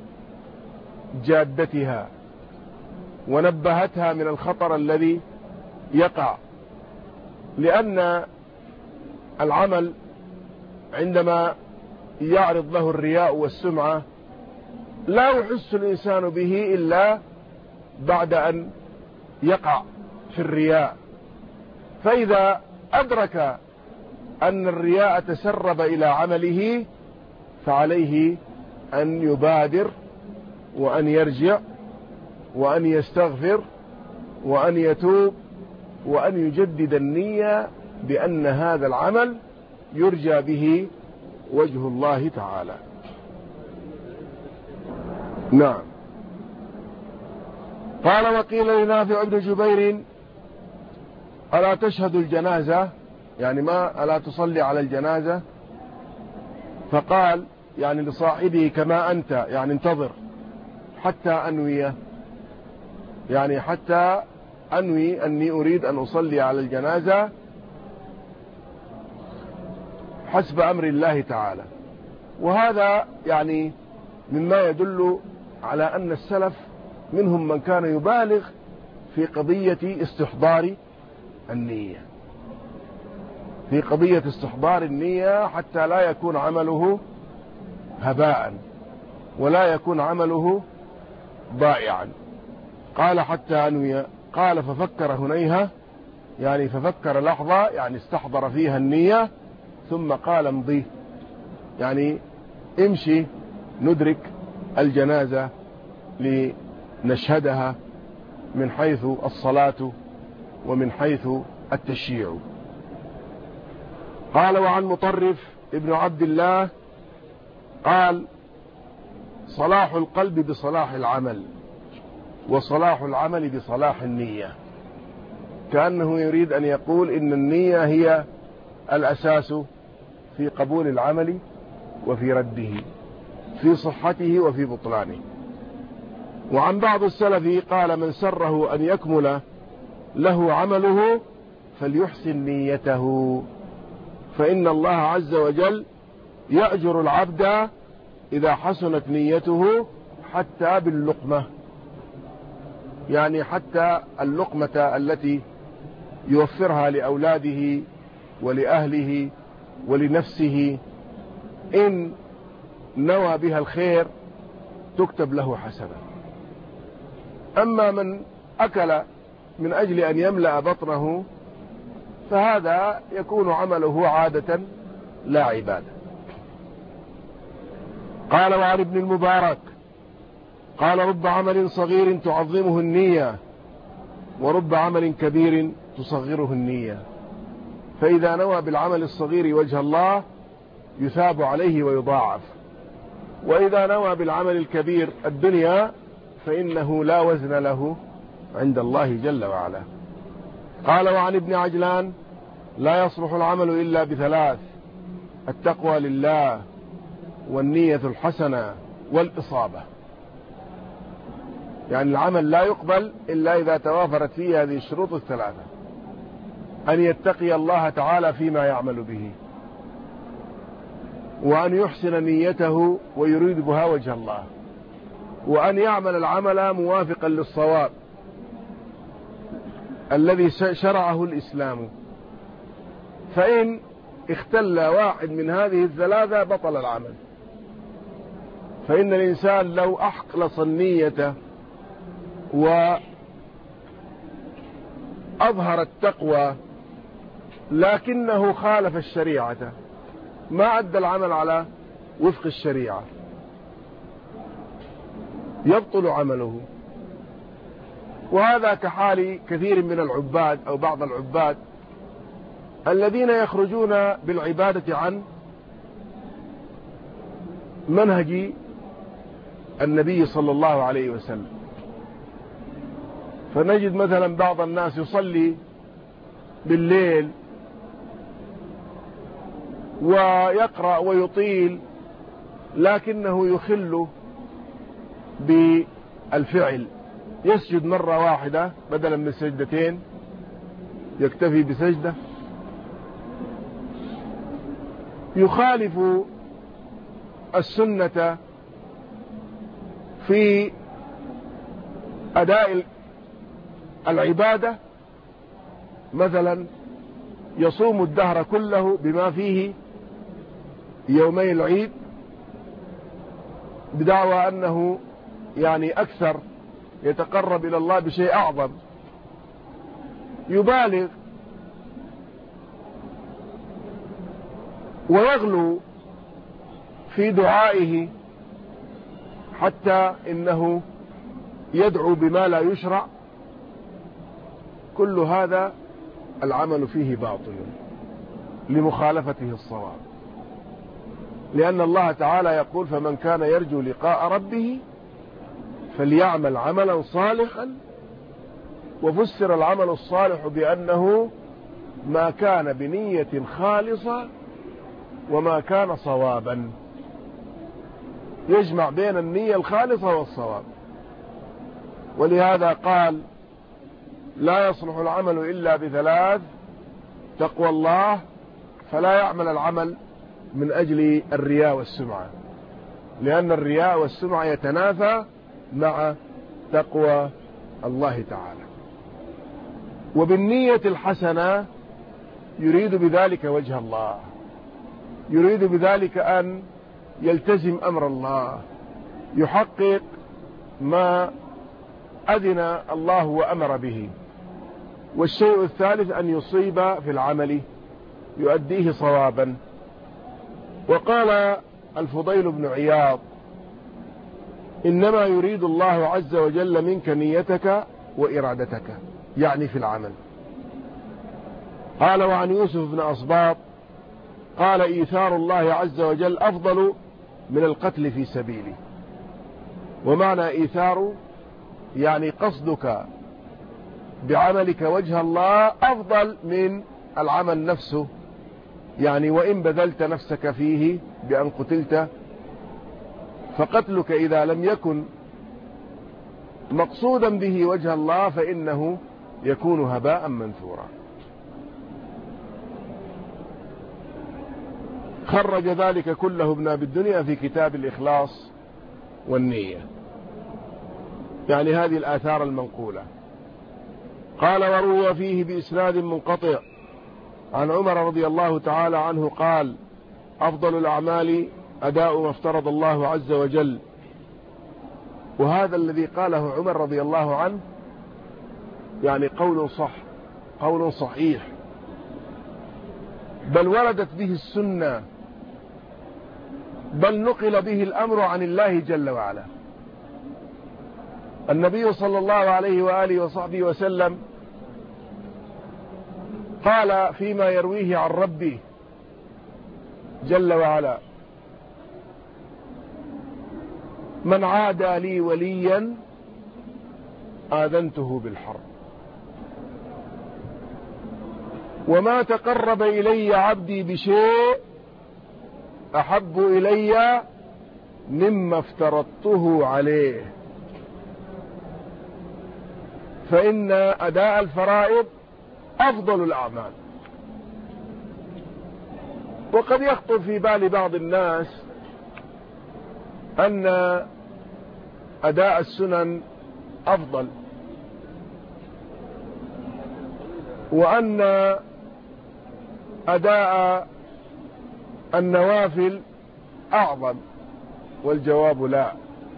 جادتها، ونبهتها من الخطر الذي يقع. لأن العمل عندما يعرض له الرياء والسمعة لا يحس الإنسان به إلا بعد أن يقع في الرياء، فإذا أدرك أن الرياء تسرب إلى عمله فعليه أن يبادر وأن يرجع وأن يستغفر وأن يتوب وأن يجدد النية بأن هذا العمل يرجى به وجه الله تعالى. نعم. قال: وقيل لنافع بن جبير: ألا تشهد الجنازة؟ يعني ما ألا تصلي على الجنازة؟ فقال يعني لصاحبه: كما أنت، يعني انتظر حتى أنوي، يعني حتى أنوي أني أريد أن أصلي على الجنازة حسب أمر الله تعالى. وهذا يعني مما يدل على أن السلف منهم من كان يبالغ في قضية استحضار النية، في قضية استحضار النية، حتى لا يكون عمله هباء ولا يكون عمله ضائعا. قال: حتى أنوي. قال: ففكر هنيهة، يعني ففكر لحظة، يعني استحضر فيها النية، ثم قال: امضي، يعني امشي ندرك الجنازة لنشهدها من حيث الصلاة ومن حيث التشييع. قال: وعن مطرف ابن عبد الله قال: صلاح القلب بصلاح العمل، وصلاح العمل بصلاح النية. كأنه يريد أن يقول إن النية هي الأساس في قبول العمل وفي رده، في صحته وفي بطلانه. وعن بعض السلف قال: من سره أن يكمل له عمله فليحسن نيته، فإن الله عز وجل يأجر العبد إذا حسنت نيته حتى باللقمة، يعني حتى اللقمة التي يوفرها لأولاده ولأهله ولنفسه، إن نوى بها الخير تكتب له حسنة. أما من أكل من أجل أن يملأ بطنه فهذا يكون عمله عادة لا عبادة. قال: وعن ابن المبارك قال: رب عمل صغير تعظمه النية، ورب عمل كبير تصغره النية، فإذا نوى بالعمل الصغير وجه الله يثاب عليه ويضاعف، وإذا نوى بالعمل الكبير الدنيا فإنه لا وزن له عند الله جل وعلا. قال: وعن ابن عجلان: لا يصلح العمل إلا بثلاث: التقوى لله، والنية الحسنة، والإصابة. يعني العمل لا يقبل إلا إذا توافرت فيه هذه الشروط الثلاثة: أن يتقي الله تعالى فيما يعمل به، وأن يحسن نيته ويريد بها وجه الله، وأن يعمل العمل موافقا للصواب الذي شرعه الإسلام. فإن اختل واحد من هذه الثلاثة بطل العمل. فإن الإنسان لو أخلص النية وأظهر التقوى لكنه خالف الشريعة ما أدى العمل على وفق الشريعة يبطل عمله. وهذا كحال كثير من العباد أو بعض العباد الذين يخرجون بالعبادة عن منهج النبي صلى الله عليه وسلم. فنجد مثلا بعض الناس يصلي بالليل ويقرأ ويطيل، لكنه يخل بالفعل، يسجد مرة واحدة بدلا من سجدتين، يكتفي بسجدة. يخالف السنة في أداء العبادة، مثلا يصوم الدهر كله بما فيه يومي العيد بدعوى أنه يعني أكثر يتقرب إلى الله بشيء أعظم، يبالغ ويغلو في دعائه حتى إنه يدعو بما لا يشرع. كل هذا العمل فيه باطل لمخالفته الصواب، لأن الله تعالى يقول: فمن كان يرجو لقاء ربه فليعمل عملا صالحا. وفسر العمل الصالح بأنه ما كان بنية خالصة وما كان صوابا، يجمع بين النية الخالصة والصواب. ولهذا قال: لا يصلح العمل إلا بثلاث: تقوى الله، فلا يعمل العمل من أجل الرياء والسمعة، لأن الرياء والسمعة يتنافى مع تقوى الله تعالى. وبالنية الحسنة يريد بذلك وجه الله، يريد بذلك أن يلتزم أمر الله، يحقق ما أذن الله وأمر به. والشيء الثالث أن يصيب في العمل يؤديه صوابا. وقال الفضيل بن عياض: إنما يريد الله عز وجل منك نيتك وإرادتك، يعني في العمل. قال: وعن يوسف بن أصباط قال: إيثار الله عز وجل أفضل من القتل في سبيله. ومعنى إيثار يعني قصدك بعملك وجه الله أفضل من العمل نفسه، يعني وإن بذلت نفسك فيه بأن قتلت، فقتلك إذا لم يكن مقصودا به وجه الله فإنه يكون هباء منثورا. خرج ذلك كله ابن أبي الدنيا في كتاب الإخلاص والنية، يعني هذه الآثار المنقولة. قال: وروى فيه بإسناد منقطع عن عمر رضي الله تعالى عنه قال: أفضل الأعمال أداء ما افترض الله عز وجل. وهذا الذي قاله عمر رضي الله عنه يعني قول صح، قول صحيح، بل وردت به السنة، بل نقل به الأمر عن الله جل وعلا. النبي صلى الله عليه وآله وصحبه وسلم قال فيما يرويه عن ربه جل وعلا: من عادى لي وليا آذنته بالحرب، وما تقرب إلي عبدي بشيء أحب إلي مما افترضته عليه. فإن أداء الفرائض أفضل الأعمال. وقد يخطر في بال بعض الناس أن أداء السنن أفضل، وأن أداء النوافل أعظم، والجواب لا.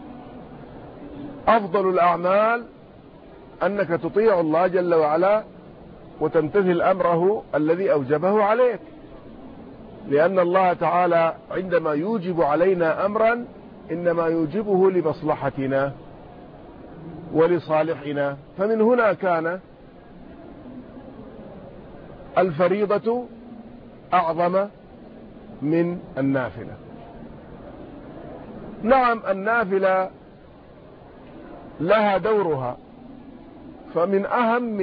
أفضل الأعمال أنك تطيع الله جل وعلا وتمتثل أمره الذي أوجبه عليك، لأن الله تعالى عندما يوجب علينا أمرا إنما يوجبه لمصلحتنا ولصالحنا. فمن هنا كان الفريضة أعظم من النافلة. نعم، النافلة لها دورها، فمن أهم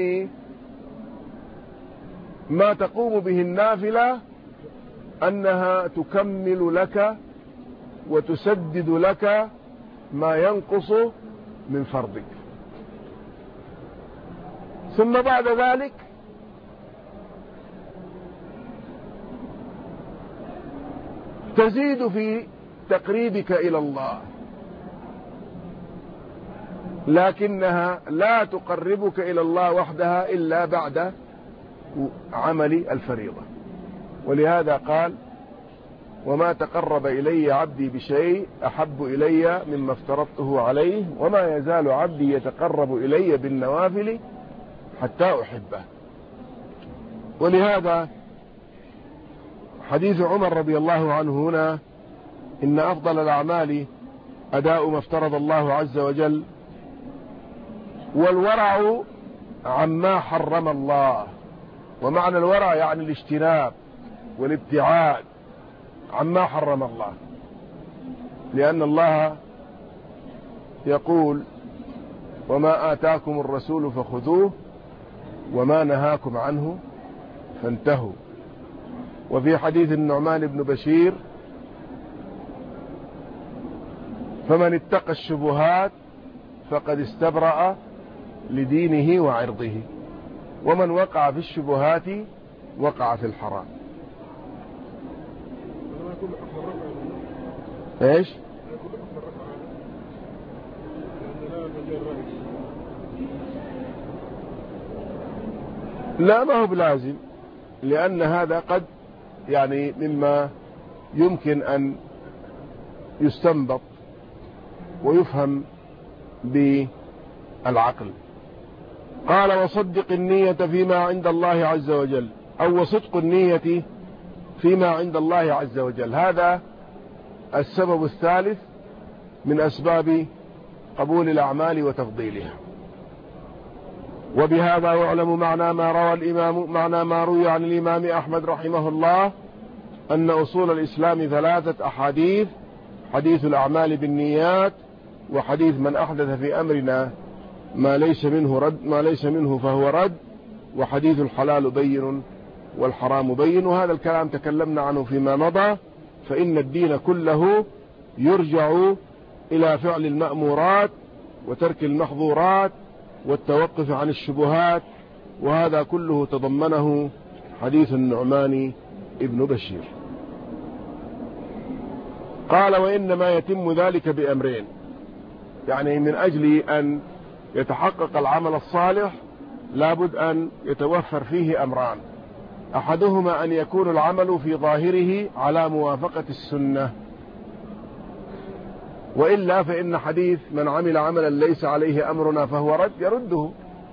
ما تقوم به النافلة أنها تكمل لك وتسدد لك ما ينقص من فرضك. ثم بعد ذلك تزيد في تقريبك إلى الله، لكنها لا تقربك إلى الله وحدها إلا بعد عمل الفريضة. ولهذا قال: وما تقرب إلي عبدي بشيء أحب إلي مما افترضته عليه، وما يزال عبدي يتقرب إلي بالنوافل حتى أحبه. ولهذا حديث عمر رضي الله عنه هنا: إن أفضل الأعمال أداء ما افترض الله عز وجل، والورع عما حرم الله. ومعنى الورع يعني الاجتناب والابتعاد عما حرم الله، لأن الله يقول: وما آتاكم الرسول فخذوه وما نهاكم عنه فانتهوا. وفي حديث النعمان بن بشير: فمن اتقى الشبهات فقد استبرأ لدينه وعرضه، ومن وقع في الشبهات وقع في الحرام. ايش؟ لا، ما هو بلازم، لأن هذا قد يعني مما يمكن أن يستنبط ويفهم بالعقل. قال: وصدق النية فيما عند الله عز وجل، أو وصدق النية فيما عند الله عز وجل. هذا السبب الثالث من أسباب قبول الأعمال وتفضيلها. وبهذا يعلم معنى ما روي عن الإمام أحمد رحمه الله أن أصول الإسلام 3 أحاديث: حديث الأعمال بالنيات، وحديث من أحدث في أمرنا ما ليس منه فهو رد، وحديث الحلال بين والحرام بين. وهذا الكلام تكلمنا عنه فيما مضى. فإن الدين كله يرجع إلى فعل المأمورات وترك المحظورات والتوقف عن الشبهات، وهذا كله تضمنه حديث النعمان ابن بشير. قال: وإنما يتم ذلك بأمرين، يعني من أجل أن يتحقق العمل الصالح لابد أن يتوفر فيه أمران: أحدهما أن يكون العمل في ظاهره على موافقة السنة، وإلا فإن حديث من عمل عملا ليس عليه أمرنا فهو رد يرده.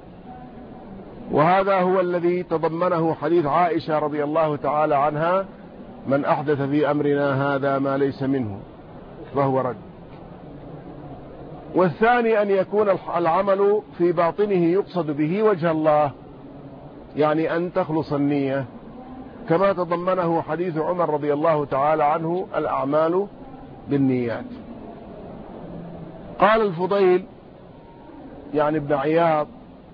وهذا هو الذي تضمنه حديث عائشة رضي الله تعالى عنها: من أحدث في أمرنا هذا ما ليس منه فهو رد. والثاني أن يكون العمل في باطنه يقصد به وجه الله، يعني أن تخلص النية، كما تضمنه حديث عمر رضي الله تعالى عنه: الأعمال بالنيات. قال الفضيل يعني ابن عياض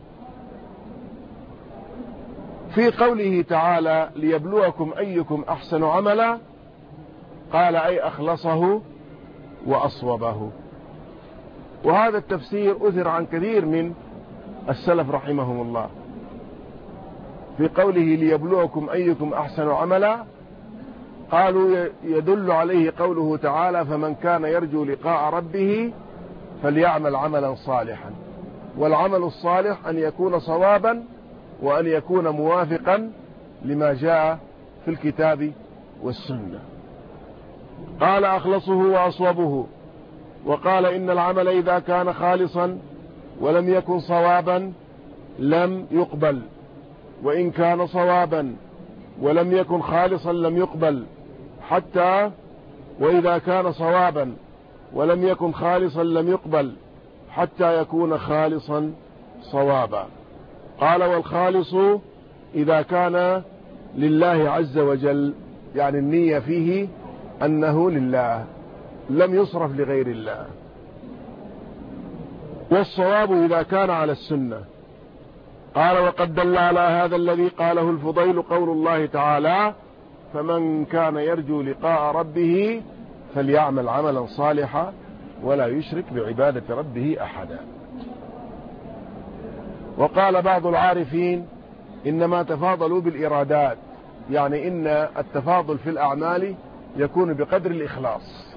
في قوله تعالى: ليبلوكم أيكم أحسن عملا، قال: أي أخلصه وأصوبه. وهذا التفسير أثر عن كثير من السلف رحمهم الله. في قوله ليبلوكم أيكم أحسن عملا، قالوا يدل عليه قوله تعالى: فمن كان يرجو لقاء ربه فليعمل عملا صالحا. والعمل الصالح أن يكون صوابا وأن يكون موافقا لما جاء في الكتاب والسنة. قال: أخلصه وأصوبه. وقال: إن العمل إذا كان خالصا ولم يكن صوابا لم يقبل، وإن كان صوابا ولم يكن خالصا لم يقبل، حتى وإذا كان صوابا ولم يكن خالصا لم يقبل حتى يكون خالصا صوابا. قال: والخالص إذا كان لله عز وجل، يعني النية فيه أنه لله لم يصرف لغير الله. والصواب إذا كان على السنة. قال: وقد دل على هذا الذي قاله الفضيل قول الله تعالى: فمن كان يرجو لقاء ربه فليعمل عملا صالحا ولا يشرك بعبادة ربه أحدا. وقال بعض العارفين إنما تفاضلوا بالإرادات، يعني إن التفاضل في الأعمال يكون بقدر الإخلاص،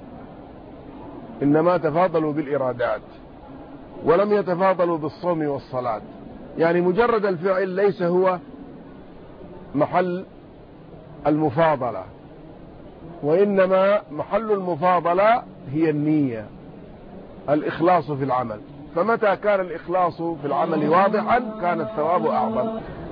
إنما تفاضلوا بالإرادات ولم يتفاضلوا بالصوم والصلاة، يعني مجرد الفعل ليس هو محل المفاضلة، وإنما محل المفاضلة هي النية، الإخلاص في العمل. فمتى كان الإخلاص في العمل واضحا كان الثواب أعظم.